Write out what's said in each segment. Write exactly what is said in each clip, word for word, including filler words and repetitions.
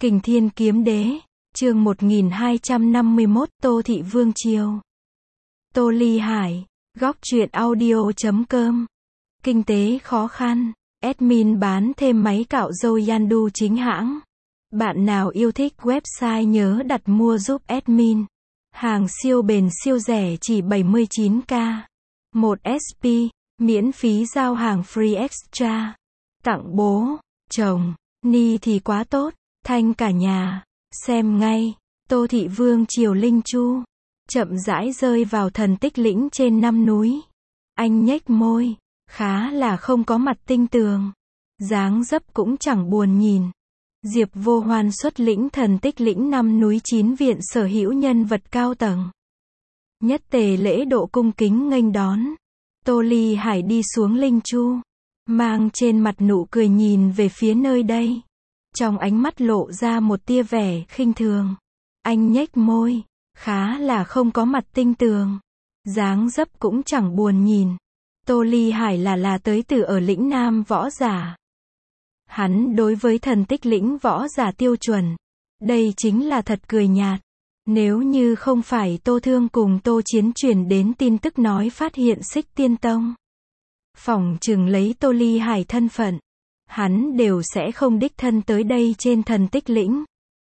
Kình Thiên Kiếm Đế, chương một nghìn hai trăm năm mươi mốt, Tô Thị Vương Triều. Tô Ly Hải, góc truyện audio chấm com. Kinh tế khó khăn, admin bán thêm máy cạo râu Yandu chính hãng. Bạn nào yêu thích website nhớ đặt mua giúp admin. Hàng siêu bền siêu rẻ chỉ bảy mươi chín k. một ét pê, miễn phí giao hàng free extra. Tặng bố, chồng, ni thì quá tốt, thanh cả nhà. Xem ngay, Tô Thị Vương Triều Linh Chu. Chậm rãi rơi vào thần tích lĩnh trên năm núi. Anh nhếch môi, khá là không có mặt tinh tường. Dáng dấp cũng chẳng buồn nhìn. Diệp Vô Hoan xuất lĩnh thần tích lĩnh năm núi chín viện sở hữu nhân vật cao tầng. Nhất tề lễ độ cung kính nghênh đón. Tô Ly Hải đi xuống Linh Chu, mang trên mặt nụ cười nhìn về phía nơi đây. Trong ánh mắt lộ ra một tia vẻ khinh thường. Anh nhếch môi, khá là không có mặt tinh tường. Dáng dấp cũng chẳng buồn nhìn. Tô Ly Hải là là tới từ ở lĩnh Nam võ giả. Hắn đối với thần tích lĩnh võ giả tiêu chuẩn. Đây chính là thật cười nhạt. Nếu như không phải Tô Thương cùng Tô Chiến truyền đến tin tức nói phát hiện Xích Tiên Tông, phỏng chừng lấy Tô Ly Hải thân phận, hắn đều sẽ không đích thân tới đây trên thần tích lĩnh.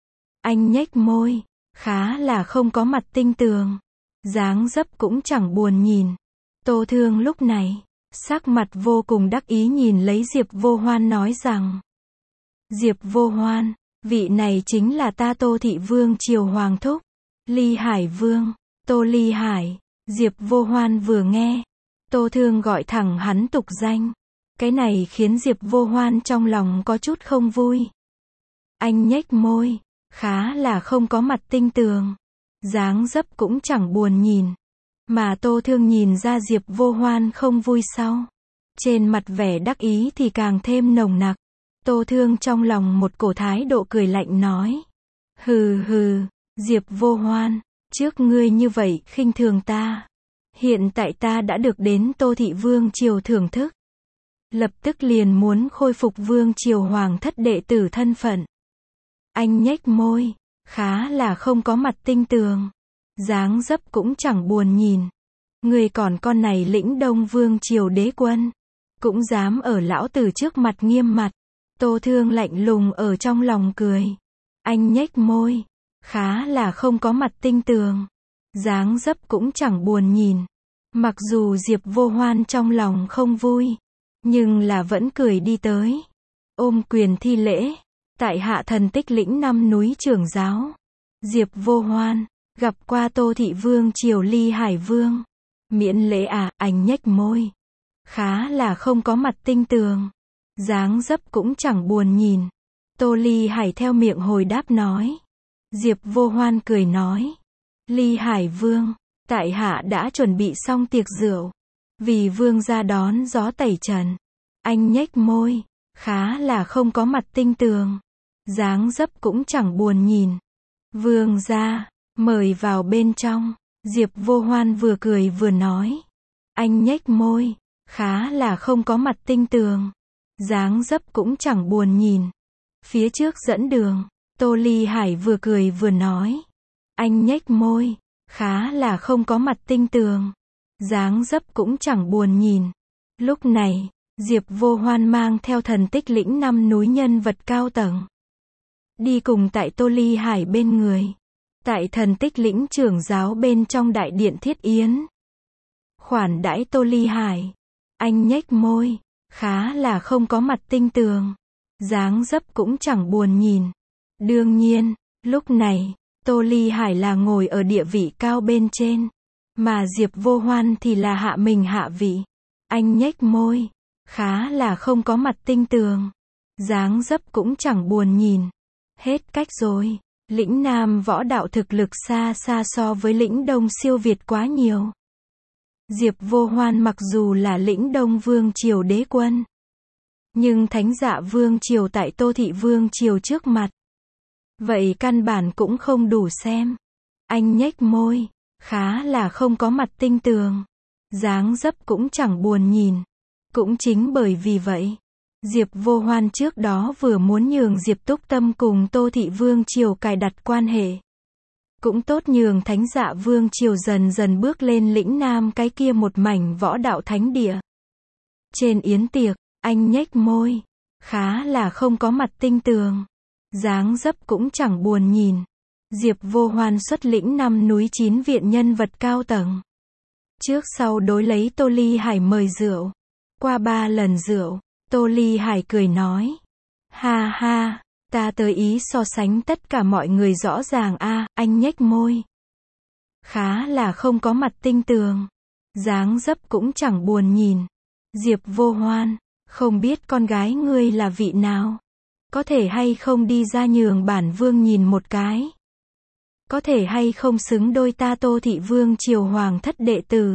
Anh nhếch môi, khá là không có mặt tinh tường. Dáng dấp cũng chẳng buồn nhìn. Tô Thương lúc này, sắc mặt vô cùng đắc ý nhìn lấy Diệp Vô Hoan nói rằng: Diệp Vô Hoan, vị này chính là ta Tô Thị Vương Triều Hoàng Thúc, Ly Hải Vương, Tô Ly Hải. Diệp Vô Hoan vừa nghe, Tô Thương gọi thẳng hắn tục danh. Cái này khiến Diệp Vô Hoan trong lòng có chút không vui. Anh nhếch môi, khá là không có mặt tinh tường. Dáng dấp cũng chẳng buồn nhìn. Mà Tô Thương nhìn ra Diệp Vô Hoan không vui sau. Trên mặt vẻ đắc ý thì càng thêm nồng nặc. Tô Thương trong lòng một cổ thái độ cười lạnh nói: Hừ hừ, Diệp Vô Hoan, trước ngươi như vậy khinh thường ta. Hiện tại ta đã được đến Tô Thị Vương Triều thưởng thức. Lập tức liền muốn khôi phục Vương Triều Hoàng thất đệ tử thân phận. Anh nhếch môi, khá là không có mặt tinh tường. Dáng dấp cũng chẳng buồn nhìn. Người còn con này lĩnh Đông Vương Triều đế quân, cũng dám ở lão tử trước mặt nghiêm mặt. Tô Thương lạnh lùng ở trong lòng cười. Anh nhếch môi, khá là không có mặt tinh tường. Dáng dấp cũng chẳng buồn nhìn. Mặc dù Diệp Vô Hoan trong lòng không vui, nhưng là vẫn cười đi tới. Ôm quyền thi lễ. Tại hạ thần tích lĩnh năm núi trưởng giáo Diệp Vô Hoan, gặp qua Tô Thị Vương Triều Ly Hải Vương. Miễn lễ à, anh nhếch môi, khá là không có mặt tinh tường. Dáng dấp cũng chẳng buồn nhìn. Tô Ly Hải theo miệng hồi đáp nói. Diệp Vô Hoan cười nói: Ly Hải Vương, tại hạ đã chuẩn bị xong tiệc rượu, vì vương ra đón gió tẩy trần. Anh nhếch môi, khá là không có mặt tinh tường. Dáng dấp cũng chẳng buồn nhìn. Vương gia, mời vào bên trong. Diệp Vô Hoan vừa cười vừa nói. Anh nhếch môi, khá là không có mặt tinh tường. Dáng dấp cũng chẳng buồn nhìn. Phía trước dẫn đường, Tô Ly Hải vừa cười vừa nói. Anh nhếch môi, khá là không có mặt tinh tường. Dáng dấp cũng chẳng buồn nhìn. Lúc này, Diệp Vô Hoan mang theo thần tích lĩnh năm núi nhân vật cao tầng, đi cùng tại Tô Ly Hải bên người. Tại thần tích lĩnh trưởng giáo bên trong đại điện thiết yến, khoản đãi Tô Ly Hải. Anh nhếch môi, khá là không có mặt tinh tường. Dáng dấp cũng chẳng buồn nhìn. Đương nhiên, lúc này, Tô Ly Hải là ngồi ở địa vị cao bên trên, mà Diệp Vô Hoan thì là hạ mình hạ vị. Anh nhếch môi, khá là không có mặt tinh tường. Dáng dấp cũng chẳng buồn nhìn. Hết cách rồi. Lĩnh Nam võ đạo thực lực xa xa so với lĩnh Đông siêu việt quá nhiều. Diệp Vô Hoan mặc dù là lĩnh Đông Vương Triều đế quân, nhưng Thánh Dạ Vương Triều tại Tô Thị Vương Triều trước mặt, vậy căn bản cũng không đủ xem. Anh nhếch môi, khá là không có mặt tinh tường. Dáng dấp cũng chẳng buồn nhìn. Cũng chính bởi vì vậy, Diệp Vô Hoan trước đó vừa muốn nhường Diệp Túc Tâm cùng Tô Thị Vương Triều cài đặt quan hệ. Cũng tốt nhường Thánh Dạ Vương Triều dần dần bước lên lĩnh nam cái kia một mảnh võ đạo thánh địa. Trên yến tiệc, anh nhếch môi. Khá là không có mặt tinh tường. Dáng dấp cũng chẳng buồn nhìn. Diệp Vô Hoan xuất lĩnh năm núi chín viện nhân vật cao tầng. Trước sau đối lấy Tô Ly Hải mời rượu. Qua ba lần rượu, Tô Ly Hải cười nói. Ha ha, ta tới ý so sánh tất cả mọi người rõ ràng a. Anh nhếch môi. Khá là không có mặt tinh tường. Dáng dấp cũng chẳng buồn nhìn. Diệp Vô Hoan, không biết con gái ngươi là vị nào? Có thể hay không đi ra nhường bản vương nhìn một cái? Có thể hay không xứng đôi ta Tô Thị Vương Triều hoàng thất đệ tử?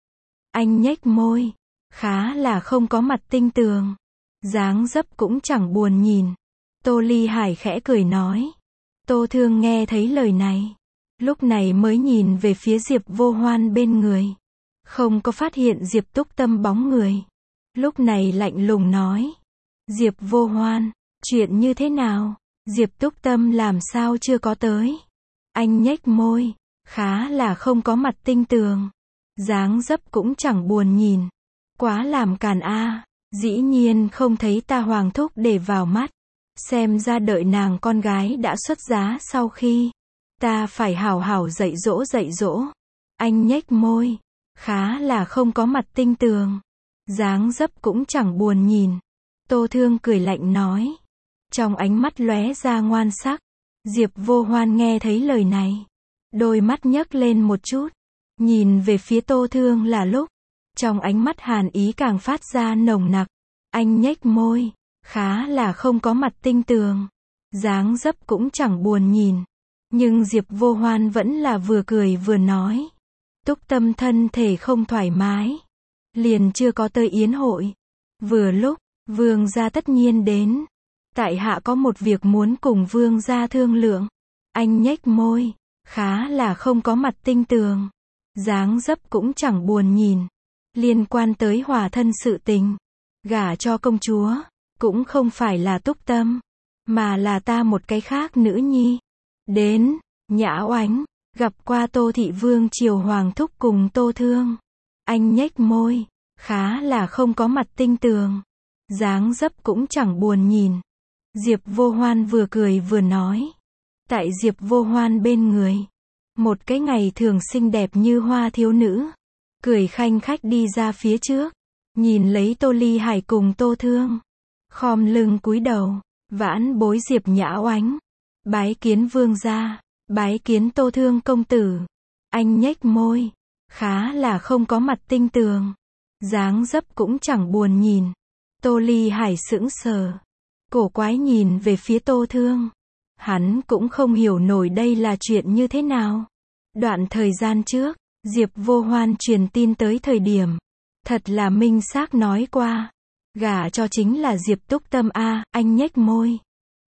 Anh nhếch môi. Khá là không có mặt tinh tường. Dáng dấp cũng chẳng buồn nhìn. Tô Ly Hải khẽ cười nói. Tô Thương nghe thấy lời này. Lúc này mới nhìn về phía Diệp Vô Hoan bên người. Không có phát hiện Diệp Túc Tâm bóng người. Lúc này lạnh lùng nói. Diệp Vô Hoan, chuyện như thế nào? Diệp Túc Tâm làm sao chưa có tới? Anh nhếch môi. Khá là không có mặt tinh tường. Dáng dấp cũng chẳng buồn nhìn. Quá làm càn a. Dĩ nhiên không thấy ta hoàng thúc để vào mắt. Xem ra đợi nàng con gái đã xuất giá sau khi. Ta phải hảo hảo dạy dỗ dạy dỗ. Anh nhếch môi. Khá là không có mặt tinh tường. Dáng dấp cũng chẳng buồn nhìn. Tô Thương cười lạnh nói. Trong ánh mắt lóe ra ngoan sắc. Diệp Vô Hoan nghe thấy lời này. Đôi mắt nhấc lên một chút. Nhìn về phía Tô Thương là lúc. Trong ánh mắt hàn ý càng phát ra nồng nặc. Anh nhếch môi. Khá là không có mặt tinh tường. Dáng dấp cũng chẳng buồn nhìn. Nhưng Diệp Vô Hoan vẫn là vừa cười vừa nói. Túc Tâm thân thể không thoải mái. Liền chưa có tới yến hội. Vừa lúc, vương gia tất nhiên đến. Tại hạ có một việc muốn cùng vương gia thương lượng. Anh nhếch môi. Khá là không có mặt tinh tường. Dáng dấp cũng chẳng buồn nhìn. Liên quan tới hòa thân sự tình. Gả cho công chúa. Cũng không phải là Túc Tâm. Mà là ta một cái khác nữ nhi. Đến, Nhã Oánh. Gặp qua Tô Thị Vương Triều hoàng thúc cùng Tô Thương. Anh nhếch môi. Khá là không có mặt tinh tường. Dáng dấp cũng chẳng buồn nhìn. Diệp Vô Hoan vừa cười vừa nói. Tại Diệp Vô Hoan bên người. Một cái ngày thường xinh đẹp như hoa thiếu nữ. Cười khanh khách đi ra phía trước. Nhìn lấy Tô Ly Hải cùng Tô Thương. Khom lưng cúi đầu. Vãn bối Diệp Nhã Oánh. Bái kiến vương gia. Bái kiến Tô Thương công tử. Anh nhếch môi. Khá là không có mặt tinh tường. Dáng dấp cũng chẳng buồn nhìn. Tô Ly Hải sững sờ. Cổ quái nhìn về phía Tô Thương. Hắn cũng không hiểu nổi đây là chuyện như thế nào. Đoạn thời gian trước, Diệp Vô Hoan truyền tin tới thời điểm. Thật là minh xác nói qua. Gả cho chính là Diệp Túc Tâm a. Anh nhếch môi.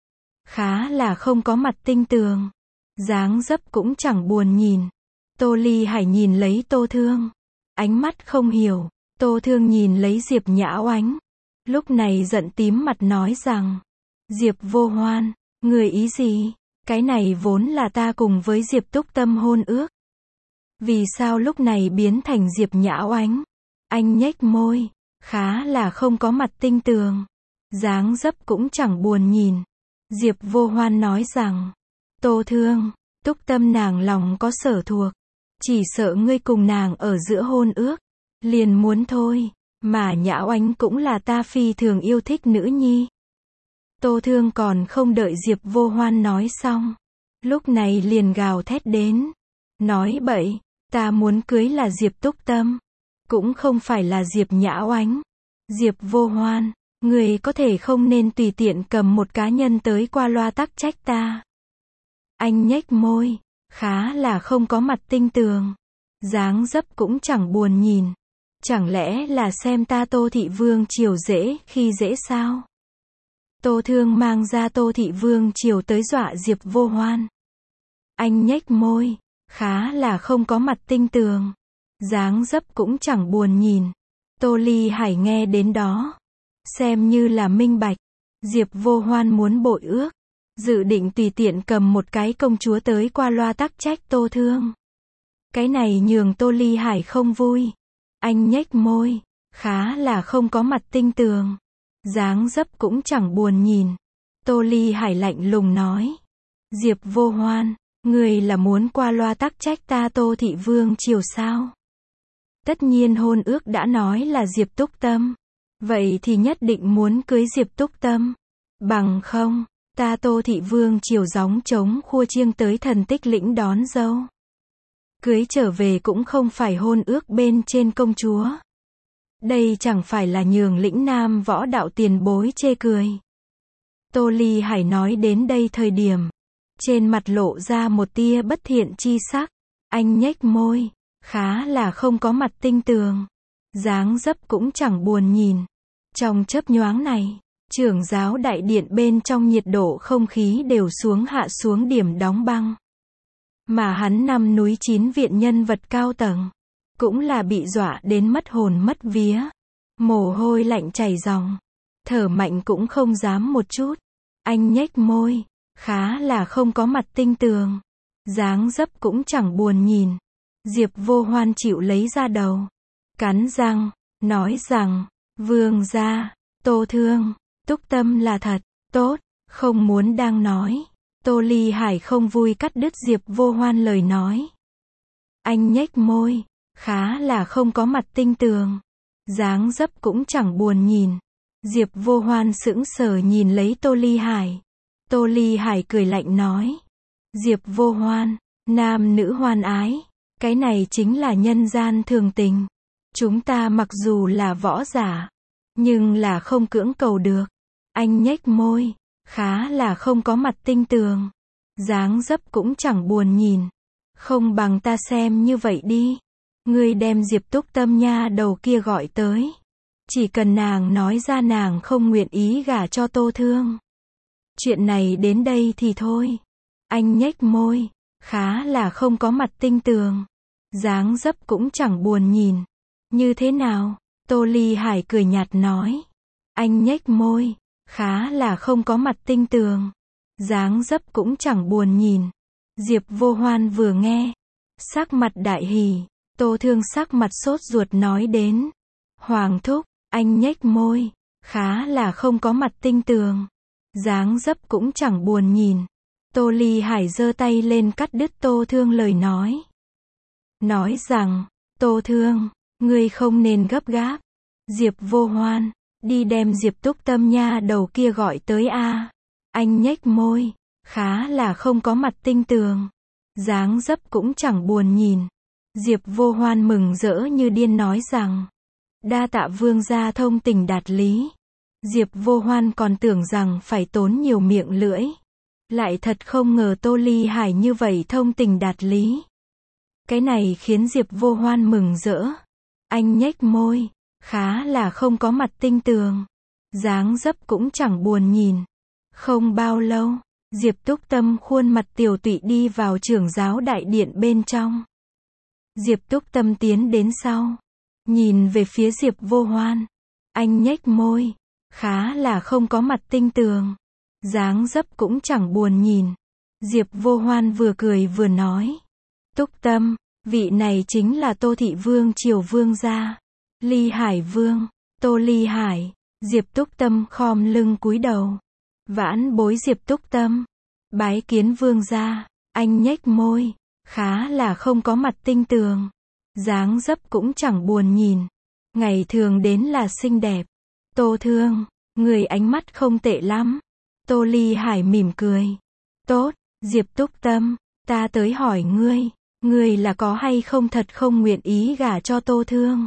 Khá là không có mặt tinh tường. Dáng dấp cũng chẳng buồn nhìn. Tô Ly Hải nhìn lấy Tô Thương. Ánh mắt không hiểu. Tô Thương nhìn lấy Diệp Nhã Oánh. Lúc này giận tím mặt nói rằng. Diệp Vô Hoan, người ý gì? Cái này vốn là ta cùng với Diệp Túc Tâm hôn ước. Vì sao lúc này biến thành Diệp Nhã Oánh? Anh nhếch môi. Khá là không có mặt tinh tường. Dáng dấp cũng chẳng buồn nhìn. Diệp Vô Hoan nói rằng. Tô Thương, Túc Tâm nàng lòng có sở thuộc. Chỉ sợ ngươi cùng nàng ở giữa hôn ước. Liền muốn thôi. Mà Nhã Oánh cũng là ta phi thường yêu thích nữ nhi. Tô Thương còn không đợi Diệp Vô Hoan nói xong. Lúc này liền gào thét đến. Nói bậy, ta muốn cưới là Diệp Túc Tâm. Cũng không phải là Diệp Nhã Oánh. Diệp Vô Hoan, người có thể không nên tùy tiện cầm một cá nhân tới qua loa tắc trách ta. Anh nhếch môi. Khá là không có mặt tinh tường. Dáng dấp cũng chẳng buồn nhìn. Chẳng lẽ là xem ta Tô Thị Vương Triều dễ khi dễ sao? Tô Thương mang ra Tô Thị Vương Triều tới dọa Diệp Vô Hoan. Anh nhếch môi. Khá là không có mặt tinh tường. Dáng dấp cũng chẳng buồn nhìn. Tô Ly Hải nghe đến đó. Xem như là minh bạch. Diệp Vô Hoan muốn bội ước. Dự định tùy tiện cầm một cái công chúa tới qua loa tắc trách Tô Thương. Cái này nhường Tô Ly Hải không vui. Anh nhếch môi. Khá là không có mặt tinh tường. Dáng dấp cũng chẳng buồn nhìn. Tô Ly Hải lạnh lùng nói. Diệp Vô Hoan, người là muốn qua loa tắc trách ta Tô thị vương triều sao? Tất nhiên hôn ước đã nói là Diệp Túc Tâm. Vậy thì nhất định muốn cưới Diệp Túc Tâm. Bằng không, ta Tô thị vương triều gióng trống khua chiêng tới Thần Tích lĩnh đón dâu. Cưới trở về cũng không phải hôn ước bên trên công chúa. Đây chẳng phải là nhường lĩnh nam võ đạo tiền bối chê cười. Tô Ly Hải nói đến đây thời điểm. Trên mặt lộ ra một tia bất thiện chi sắc. Anh nhếch môi. Khá là không có mặt tinh tường. Dáng dấp cũng chẳng buồn nhìn. Trong chớp nhoáng này, trưởng giáo đại điện bên trong nhiệt độ không khí đều xuống hạ xuống điểm đóng băng. Mà hắn năm núi chín viện nhân vật cao tầng. Cũng là bị dọa đến mất hồn mất vía. Mồ hôi lạnh chảy ròng. Thở mạnh cũng không dám một chút. Anh nhếch môi. Khá là không có mặt tinh tường. Dáng dấp cũng chẳng buồn nhìn. Diệp Vô Hoan chịu lấy ra đầu. Cắn răng. Nói rằng. Vương gia. Tô Thương. Túc Tâm là thật. Tốt. Không muốn đang nói. Tô Ly Hải không vui cắt đứt Diệp Vô Hoan lời nói. Anh nhếch môi. Khá là không có mặt tinh tường. Dáng dấp cũng chẳng buồn nhìn. Diệp Vô Hoan sững sờ nhìn lấy Tô Ly Hải. Tô Ly Hải cười lạnh nói. Diệp Vô Hoan. Nam nữ hoan ái. Cái này chính là nhân gian thường tình. Chúng ta mặc dù là võ giả. Nhưng là không cưỡng cầu được. Anh nhếch môi. Khá là không có mặt tinh tường. Dáng dấp cũng chẳng buồn nhìn. Không bằng ta xem như vậy đi. Ngươi đem Diệp Túc Tâm nha đầu kia gọi tới. Chỉ cần nàng nói ra nàng không nguyện ý gả cho Tô Thương. Chuyện này đến đây thì thôi. Anh nhếch môi. Khá là không có mặt tinh tường. Dáng dấp cũng chẳng buồn nhìn. Như thế nào? Tô Ly Hải cười nhạt nói. Anh nhếch môi. Khá là không có mặt tinh tường. Dáng dấp cũng chẳng buồn nhìn. Diệp Vô Hoan vừa nghe. Sắc mặt đại hỉ. Tô Thương sắc mặt sốt ruột nói đến. Hoàng thúc. Anh nhếch môi. Khá là không có mặt tinh tường. Dáng dấp cũng chẳng buồn nhìn. Tô Ly Hải giơ tay lên cắt đứt Tô Thương lời nói. Nói rằng. Tô Thương. Ngươi không nên gấp gáp. Diệp Vô Hoan. Đi đem Diệp Túc Tâm nha đầu kia gọi tới a. Anh nhếch môi. Khá là không có mặt tinh tường. Dáng dấp cũng chẳng buồn nhìn. Diệp Vô Hoan mừng rỡ như điên nói rằng. Đa tạ vương gia thông tình đạt lý. Diệp Vô Hoan còn tưởng rằng phải tốn nhiều miệng lưỡi. Lại thật không ngờ Tô Ly Hải như vậy thông tình đạt lý. Cái này khiến Diệp Vô Hoan mừng rỡ. Anh nhếch môi. Khá là không có mặt tinh tường. Dáng dấp cũng chẳng buồn nhìn. Không bao lâu, Diệp Túc Tâm khuôn mặt tiều tụy đi vào trưởng giáo đại điện bên trong. Diệp Túc Tâm tiến đến sau. Nhìn về phía Diệp Vô Hoan. Anh nhếch môi. Khá là không có mặt tinh tường. Dáng dấp cũng chẳng buồn nhìn. Diệp Vô Hoan vừa cười vừa nói. Túc Tâm, vị này chính là Tô thị vương triều vương gia. Ly Hải Vương. Tô Ly Hải. Diệp Túc Tâm khom lưng cúi đầu. Vãn bối Diệp Túc Tâm. Bái kiến vương gia. Anh nhếch môi. Khá là không có mặt tinh tường. Dáng dấp cũng chẳng buồn nhìn. Ngày thường đến là xinh đẹp. Tô Thương. Người ánh mắt không tệ lắm. Tô Ly Hải mỉm cười. Tốt. Diệp Túc Tâm. Ta tới hỏi ngươi. Ngươi là có hay không thật không nguyện ý gả cho Tô Thương?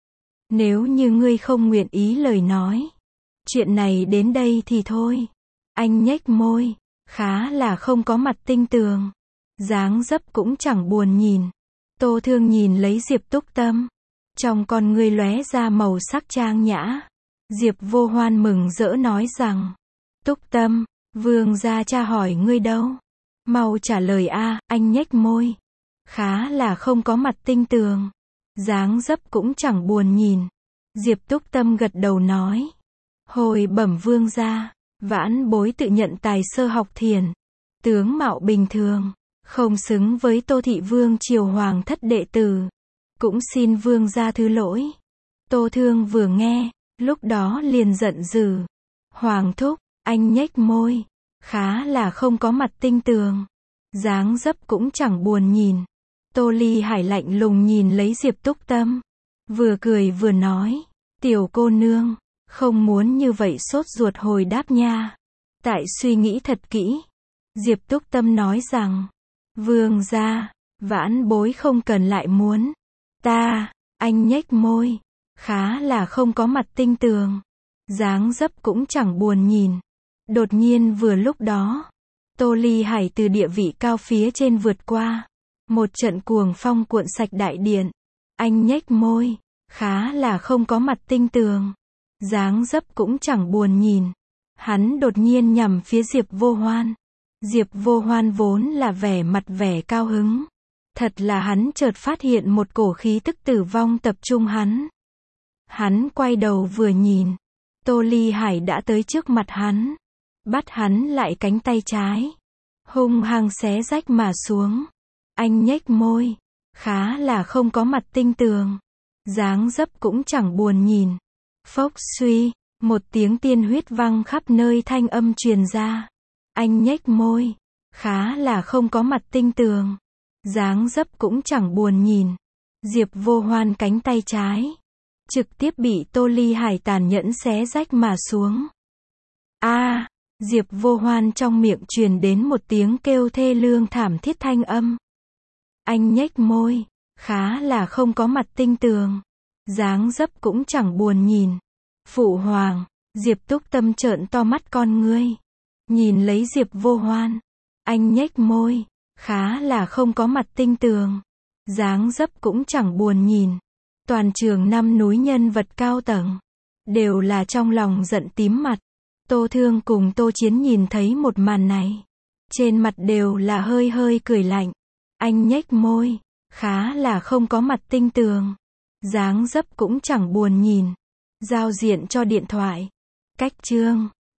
Nếu như ngươi không nguyện ý lời nói. Chuyện này đến đây thì thôi. Anh nhếch môi. Khá là không có mặt tinh tường. Dáng dấp cũng chẳng buồn nhìn. Tô Thương nhìn lấy Diệp Túc Tâm. Trong con ngươi lóe ra màu sắc trang nhã. Diệp Vô Hoan mừng rỡ nói rằng. Túc Tâm, vương gia cha hỏi ngươi đâu? Mau trả lời a. Anh nhếch môi. Khá là không có mặt tinh tường. Dáng dấp cũng chẳng buồn nhìn. Diệp Túc Tâm gật đầu nói. Hồi bẩm vương gia, vãn bối tự nhận tài sơ học thiền, tướng mạo bình thường, không xứng với Tô thị vương triều hoàng thất đệ tử. Cũng xin vương gia thứ lỗi. Tô Thương vừa nghe, lúc đó liền giận dữ. Hoàng thúc, anh nhếch môi, khá là không có mặt tinh tường. Dáng dấp cũng chẳng buồn nhìn. Tô Ly Hải lạnh lùng nhìn lấy Diệp Túc Tâm. Vừa cười vừa nói, tiểu cô nương, không muốn như vậy sốt ruột hồi đáp nha. Tại suy nghĩ thật kỹ. Diệp Túc Tâm nói rằng, vương gia, vãn bối không cần lại muốn. Ta, anh nhếch môi, khá là không có mặt tinh tường. Dáng dấp cũng chẳng buồn nhìn. Đột nhiên vừa lúc đó, Tô Ly Hải từ địa vị cao phía trên vượt qua. Một trận cuồng phong cuộn sạch đại điện. Anh nhếch môi, khá là không có mặt tinh tường. Dáng dấp cũng chẳng buồn nhìn. Hắn đột nhiên nhằm phía Diệp Vô Hoan. Diệp Vô Hoan vốn là vẻ mặt vẻ cao hứng. Thật là hắn chợt phát hiện một cổ khí tức tử vong tập trung hắn. Hắn quay đầu vừa nhìn. Tô Ly Hải đã tới trước mặt hắn. Bắt hắn lại cánh tay trái. Hung hăng xé rách mà xuống. Anh nhếch môi. Khá là không có mặt tinh tường. Dáng dấp cũng chẳng buồn nhìn. Phốc suy. Một tiếng tiên huyết văng khắp nơi thanh âm truyền ra. Anh nhếch môi. Khá là không có mặt tinh tường. Dáng dấp cũng chẳng buồn nhìn. Diệp Vô Hoan cánh tay trái. Trực tiếp bị Tô Ly Hải tàn nhẫn xé rách mà xuống. A, à, Diệp Vô Hoan trong miệng truyền đến một tiếng kêu thê lương thảm thiết thanh âm. Anh nhếch môi. Khá là không có mặt tinh tường. Dáng dấp cũng chẳng buồn nhìn. Phụ hoàng. Diệp Túc Tâm trợn to mắt con ngươi. Nhìn lấy Diệp Vô Hoan. Anh nhếch môi. Khá là không có mặt tinh tường. Dáng dấp cũng chẳng buồn nhìn. Toàn trường năm núi nhân vật cao tầng. Đều là trong lòng giận tím mặt. Tô Thương cùng Tô Chiến nhìn thấy một màn này. Trên mặt đều là hơi hơi cười lạnh. Anh nhếch môi. Khá là không có mặt tinh tường. Dáng dấp cũng chẳng buồn nhìn. Giao diện cho điện thoại. Cách chương.